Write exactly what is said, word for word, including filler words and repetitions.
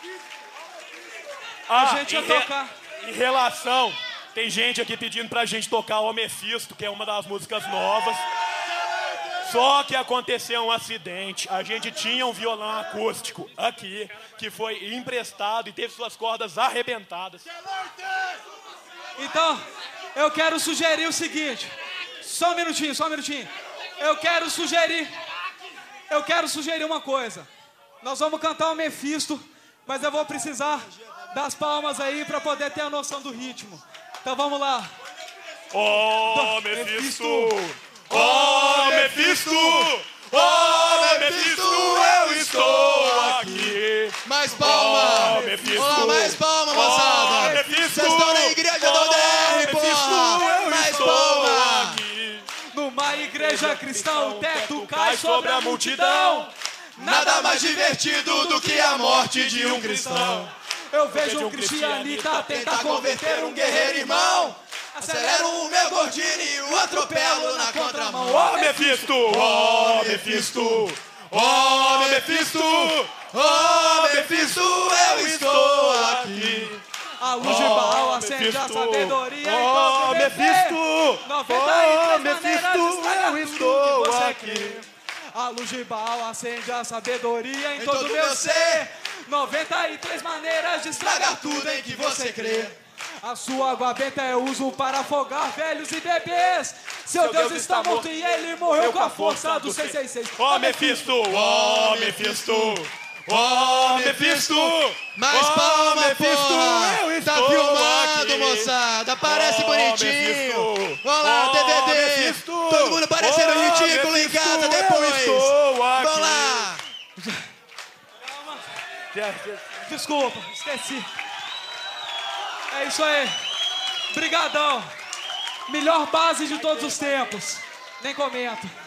Ah, a gente ia em, tocar. Re, em relação, tem gente aqui pedindo pra gente tocar o Mephisto, que é uma das músicas novas. Só que aconteceu um acidente. A gente tinha um violão acústico aqui, que foi emprestado e teve suas cordas arrebentadas. Então, eu quero sugerir o seguinte. Só um minutinho, só um minutinho. Eu quero sugerir... Eu quero sugerir uma coisa. Nós vamos cantar o Mephisto, mas eu vou precisar das palmas aí pra poder ter a noção do ritmo. Então vamos lá. Oh, Mephisto! Oh, Mephisto! Oh, Mephisto, eu estou aqui! Mais palma! Oh, Mephisto! Oh, mais palma, moçada! Oh, Mephisto! Vocês estão na igreja do D R, porra! Mais palma! Aqui. Numa igreja cristã, o teto cai sobre a multidão. Nada mais divertido do que a morte de um cristão. Eu vejo um cristianita tentar converter um guerreiro irmão. Acelero o meu gordinho e o atropelo na contramão. Oh, Mephisto! Oh, Mephisto! Oh, Mephisto! Oh, Mephisto, eu estou aqui. A luz de Baal acende a sabedoria. Oh, Mephisto! noventa e três Oh, Mephisto, eu estou aqui. A luz de Baal acende a sabedoria em, Em todo todo meu meu ser. noventa e três maneiras de estragar tudo em que você crê. A sua água benta eu uso para afogar velhos e bebês. Seu, Seu Deus, Deus está morto e ele morreu com a força do seiscentos e sessenta e seis. Oh, Mephisto! Oh, Mephisto! Oh, Mephisto! Mais oh, palma, Mephisto, porra! eu Tá estou filmado, aqui. moçada! Aparece Oh, bonitinho! Mephisto. Vamos lá, Oh, D V D! Mephisto. Todo mundo parecendo Oh, ridículo em Mephisto, casa eu depois! estou aqui. Vamos lá! Desculpa, esqueci. É isso aí. Brigadão. Melhor base de todos os tempos. Nem comento.